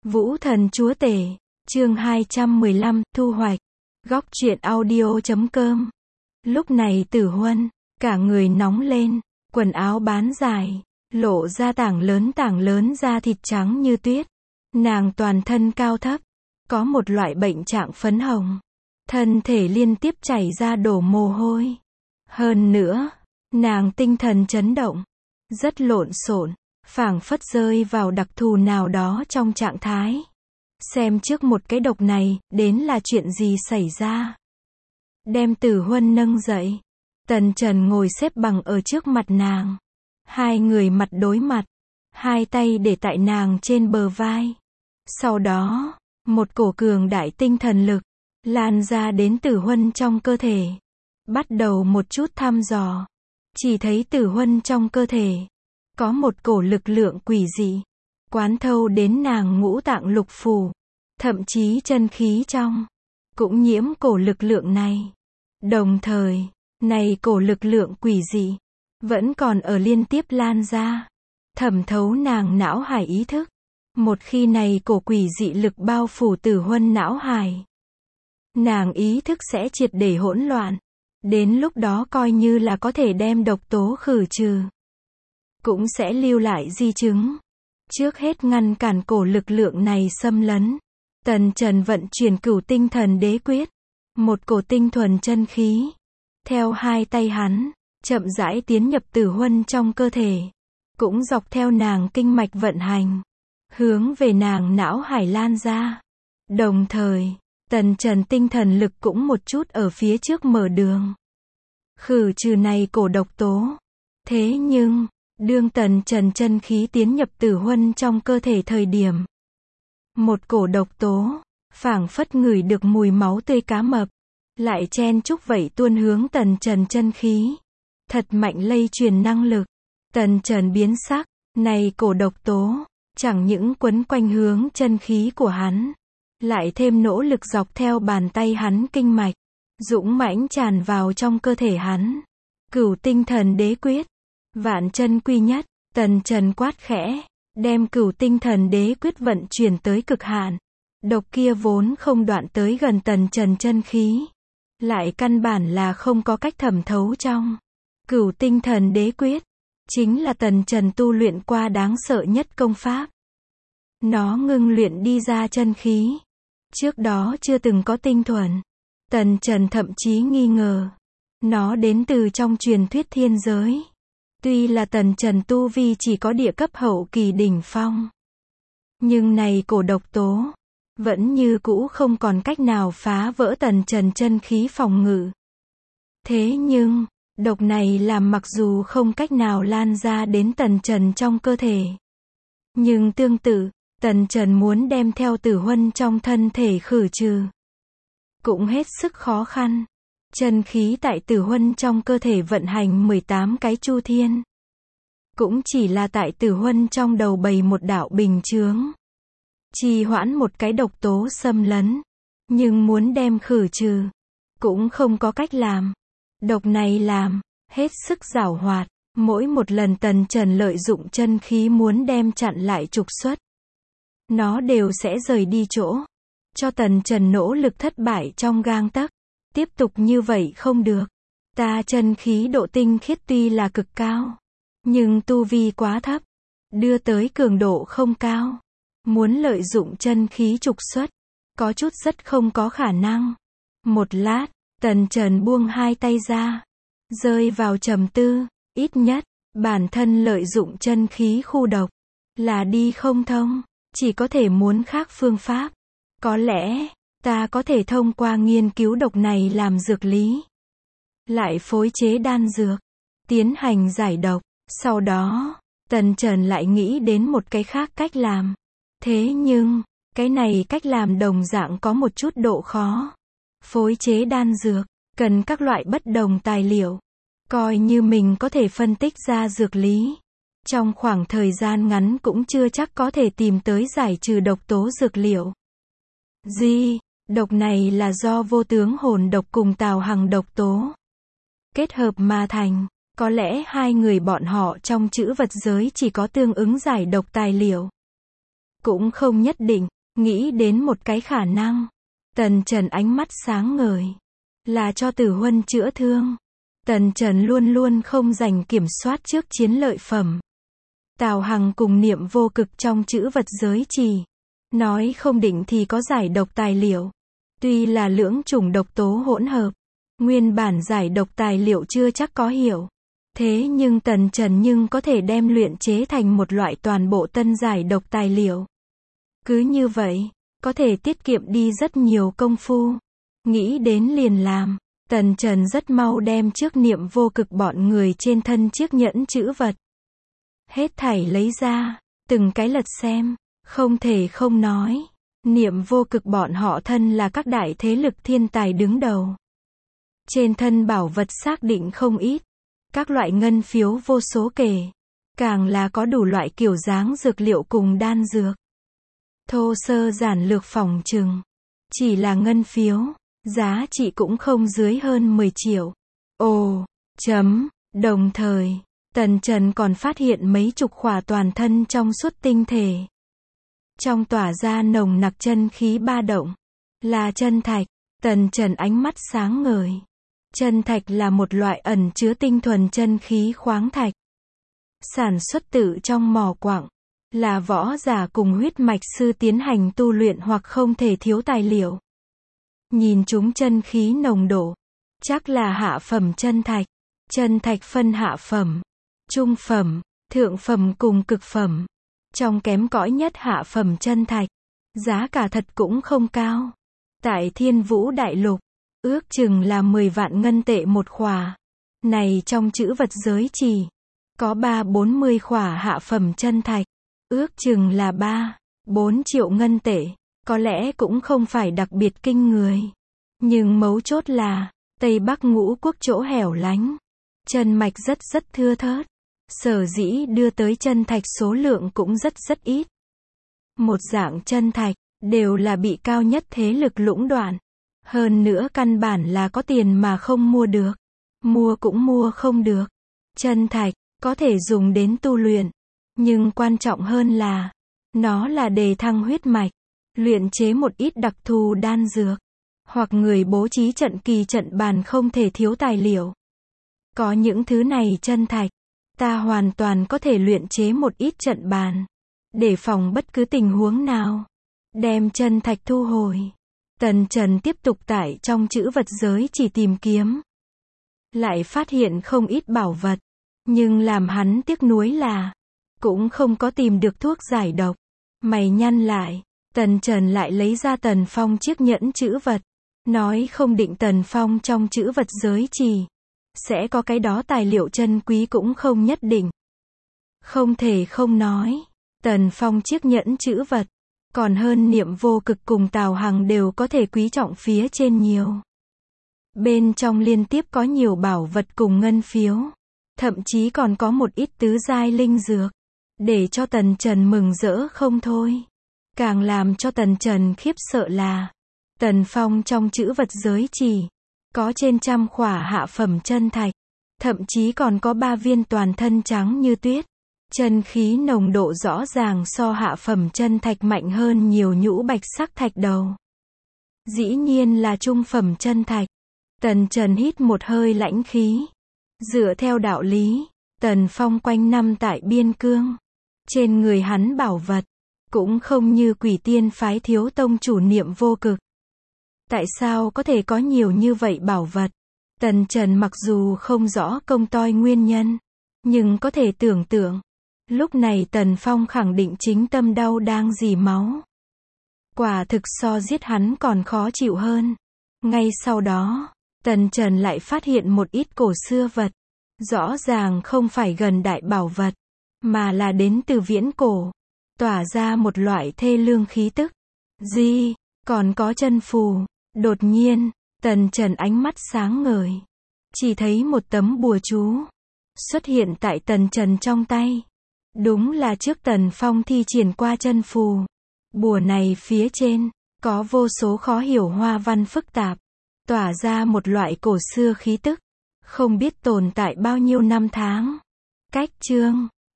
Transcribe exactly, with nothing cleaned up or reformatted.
Vũ Thần Chúa Tể, chương hai trăm mười lăm, thu hoạch. Góc truyện audio chấm com. Lúc này Tử Huân, cả người nóng lên, quần áo bán dài, lộ ra tảng lớn tảng lớn da thịt trắng như tuyết. Nàng toàn thân cao thấp, có một loại bệnh trạng phấn hồng. Thân thể liên tiếp chảy ra đổ mồ hôi. Hơn nữa, nàng tinh thần chấn động, rất lộn xộn, phảng phất rơi vào đặc thù nào đó trong trạng thái. Xem trước một cái độc này, đến là chuyện gì xảy ra. Đem Tử Huân nâng dậy. Tần Trần ngồi xếp bằng ở trước mặt nàng. Hai người mặt đối mặt. Hai tay để tại nàng trên bờ vai. Sau đó, một cổ cường đại tinh thần lực lan ra đến Tử Huân trong cơ thể. Bắt đầu một chút thăm dò. Chỉ thấy Tử Huân trong cơ thể có một cổ lực lượng quỷ dị, quán thâu đến nàng ngũ tạng lục phủ, thậm chí chân khí trong cũng nhiễm cổ lực lượng này. Đồng thời, này cổ lực lượng quỷ dị vẫn còn ở liên tiếp lan ra, thẩm thấu nàng não hải ý thức. Một khi này cổ quỷ dị lực bao phủ Tử Huân não hải, nàng ý thức sẽ triệt để hỗn loạn. Đến lúc đó coi như là có thể đem độc tố khử trừ, cũng sẽ lưu lại di chứng. Trước hết ngăn cản cổ lực lượng này xâm lấn, Tần Trần vận chuyển Cửu Tinh Thần Đế Quyết, một cổ tinh thuần chân khí, theo hai tay hắn, chậm rãi tiến nhập Tử Huân trong cơ thể, cũng dọc theo nàng kinh mạch vận hành, hướng về nàng não hải lan ra. Đồng thời, Tần Trần tinh thần lực cũng một chút ở phía trước mở đường, khử trừ này cổ độc tố. Thế nhưng, đương Tần Trần chân khí tiến nhập Tử Huân trong cơ thể thời điểm, một cổ độc tố, phảng phất ngửi được mùi máu tươi cá mập, lại chen chúc vậy tuôn hướng Tần Trần chân khí. Thật mạnh lây truyền năng lực. Tần Trần biến sắc, này cổ độc tố, chẳng những quấn quanh hướng chân khí của hắn, lại thêm nỗ lực dọc theo bàn tay hắn kinh mạch, dũng mãnh tràn vào trong cơ thể hắn. Cửu Tinh Thần Đế Quyết, vạn chân quy nhất, Tần Trần quát khẽ, đem Cửu Tinh Thần Đế Quyết vận chuyển tới cực hạn. Độc kia vốn không đoạn tới gần Tần Trần chân khí, lại căn bản là không có cách thẩm thấu trong. Cửu Tinh Thần Đế Quyết chính là Tần Trần tu luyện qua đáng sợ nhất công pháp. Nó ngưng luyện đi ra chân khí, trước đó chưa từng có tinh thuần. Tần Trần thậm chí nghi ngờ, nó đến từ trong truyền thuyết thiên giới. Tuy là Tần Trần tu vi chỉ có địa cấp hậu kỳ đỉnh phong, nhưng này cổ độc tố, vẫn như cũ không còn cách nào phá vỡ Tần Trần chân khí phòng ngự. Thế nhưng, độc này làm mặc dù không cách nào lan ra đến Tần Trần trong cơ thể, nhưng tương tự, Tần Trần muốn đem theo Tử Huân trong thân thể khử trừ, cũng hết sức khó khăn. Chân khí tại Tử Huân trong cơ thể vận hành mười tám cái chu thiên, cũng chỉ là tại Tử Huân trong đầu bày một đạo bình chướng, trì hoãn một cái độc tố xâm lấn, nhưng muốn đem khử trừ, cũng không có cách làm. Độc này làm hết sức giảo hoạt, mỗi một lần Tần Trần lợi dụng chân khí muốn đem chặn lại trục xuất, nó đều sẽ rời đi chỗ, cho Tần Trần nỗ lực thất bại trong gang tấc. Tiếp tục như vậy không được. Ta chân khí độ tinh khiết tuy là cực cao, nhưng tu vi quá thấp, đưa tới cường độ không cao. Muốn lợi dụng chân khí trục xuất, có chút rất không có khả năng. Một lát, Tần Trần buông hai tay ra, rơi vào trầm tư. Ít nhất, bản thân lợi dụng chân khí khu độc là đi không thông, chỉ có thể muốn khác phương pháp. Có lẽ ta có thể thông qua nghiên cứu độc này làm dược lý, lại phối chế đan dược, tiến hành giải độc. Sau đó, Tần Trần lại nghĩ đến một cái khác cách làm. Thế nhưng, cái này cách làm đồng dạng có một chút độ khó. Phối chế đan dược, cần các loại bất đồng tài liệu. Coi như mình có thể phân tích ra dược lý, trong khoảng thời gian ngắn cũng chưa chắc có thể tìm tới giải trừ độc tố dược liệu. Gì? Độc này là do vô tướng hồn độc cùng tào hằng độc tố kết hợp mà thành. Có lẽ hai người bọn họ trong trữ vật giới chỉ có tương ứng giải độc tài liệu. Cũng không nhất định, Nghĩ đến một cái khả năng. Tần Trần ánh mắt sáng ngời. Là cho Tử Huân chữa thương. Tần Trần luôn luôn không giành kiểm soát trước chiến lợi phẩm. Tào Hằng cùng Niệm Vô Cực trong chữ vật giới trì. Nói không định thì có giải độc tài liệu. Tuy là lưỡng chủng độc tố hỗn hợp. Nguyên bản giải độc tài liệu chưa chắc có hiệu. Thế nhưng Tần Trần nhưng có thể đem luyện chế thành một loại toàn bộ tân giải độc tài liệu. Cứ như vậy, có thể tiết kiệm đi rất nhiều công phu. Nghĩ đến liền làm. Tần Trần rất mau đem trước Niệm Vô Cực bọn người trên thân chiếc nhẫn chữ vật. Hết thảy lấy ra, từng cái lật xem, không thể không nói. Niệm Vô Cực bọn họ thân là các đại thế lực thiên tài đứng đầu. Trên thân bảo vật xác định không ít. Các loại ngân phiếu vô số kể. Càng là có đủ loại kiểu dáng dược liệu cùng đan dược. Thô sơ giản lược phỏng chừng. Chỉ là ngân phiếu, giá trị cũng không dưới hơn mười triệu. Ồ, chấm, đồng thời, Tần Trần còn phát hiện mấy chục khỏa toàn thân trong suốt tinh thể. Trong tỏa ra nồng nặc chân khí ba động. Là chân thạch. Tần Trần ánh mắt sáng ngời. Chân thạch là một loại ẩn chứa tinh thuần chân khí khoáng thạch. Sản xuất tự trong mỏ quặng. Là võ giả cùng huyết mạch sư tiến hành tu luyện hoặc không thể thiếu tài liệu. Nhìn chúng chân khí nồng độ. Chắc là hạ phẩm chân thạch. Chân thạch phân hạ phẩm, trung phẩm, thượng phẩm cùng cực phẩm. Trong kém cỏi nhất hạ phẩm chân thạch. Giá cả thật cũng không cao. Tại Thiên Vũ Đại Lục. Ước chừng là mười vạn ngân tệ một khỏa. Này trong chữ vật giới trì. Có ba bốn mươi khỏa hạ phẩm chân thạch. Ước chừng là ba, bốn triệu ngân tệ. Có lẽ cũng không phải đặc biệt kinh người. Nhưng mấu chốt là, Tây Bắc Ngũ Quốc chỗ hẻo lánh. Chân mạch rất rất thưa thớt. Sở dĩ đưa tới chân thạch số lượng cũng rất rất ít. Một dạng chân thạch, đều là bị cao nhất thế lực lũng đoạn. Hơn nữa căn bản là có tiền mà không mua được. Mua cũng mua không được. Chân thạch, có thể dùng đến tu luyện. Nhưng quan trọng hơn là, nó là đề thăng huyết mạch. Luyện chế một ít đặc thù đan dược. Hoặc người bố trí trận kỳ trận bàn không thể thiếu tài liệu. Có những thứ này chân thạch, ta hoàn toàn có thể luyện chế một ít trận bàn. Để phòng bất cứ tình huống nào. Đem chân thạch thu hồi. Tần Trần tiếp tục tải trong chữ vật giới chỉ tìm kiếm. Lại phát hiện không ít bảo vật. Nhưng làm hắn tiếc nuối là, cũng không có tìm được thuốc giải độc. Mày nhăn lại, Tần Trần lại lấy ra Tần Phong chiếc nhẫn chữ vật. Nói không định Tần Phong trong chữ vật giới trì. Sẽ có cái đó tài liệu chân quý cũng không nhất định. Không thể không nói. Tần Phong chiếc nhẫn chữ vật. Còn hơn Niệm Vô Cực cùng Tào Hằng đều có thể quý trọng phía trên nhiều. Bên trong liên tiếp có nhiều bảo vật cùng ngân phiếu. Thậm chí còn có một ít tứ giai linh dược. Để cho Tần Trần mừng rỡ không thôi. Càng làm cho Tần Trần khiếp sợ là, Tần Phong trong chữ vật giới trì. Có trên trăm khỏa hạ phẩm chân thạch. Thậm chí còn có ba viên toàn thân trắng như tuyết. Chân khí nồng độ rõ ràng so hạ phẩm chân thạch mạnh hơn nhiều nhũ bạch sắc thạch đầu. Dĩ nhiên là trung phẩm chân thạch. Tần Trần hít một hơi lãnh khí. Dựa theo đạo lý, Tần Phong quanh năm tại biên cương. Trên người hắn bảo vật, cũng không như Quỷ Tiên phái thiếu tông chủ Niệm Vô Cực. Tại sao có thể có nhiều như vậy bảo vật? Tần Trần mặc dù không rõ công toi nguyên nhân, nhưng có thể tưởng tượng. Lúc này Tần Phong khẳng định chính tâm đau đang dì máu. Quả thực so giết hắn còn khó chịu hơn. Ngay sau đó, Tần Trần lại phát hiện một ít cổ xưa vật. Rõ ràng không phải gần đại bảo vật, mà là đến từ viễn cổ. Tỏa ra một loại thê lương khí tức. Gì, còn có chân phù. Đột nhiên, Tần Trần ánh mắt sáng ngời. Chỉ thấy một tấm bùa chú xuất hiện tại Tần Trần trong tay. Đúng là trước Tần Phong thi triển qua chân phù. Bùa này phía trên, có vô số khó hiểu hoa văn phức tạp. Tỏa ra một loại cổ xưa khí tức. Không biết tồn tại bao nhiêu năm tháng. Cách chương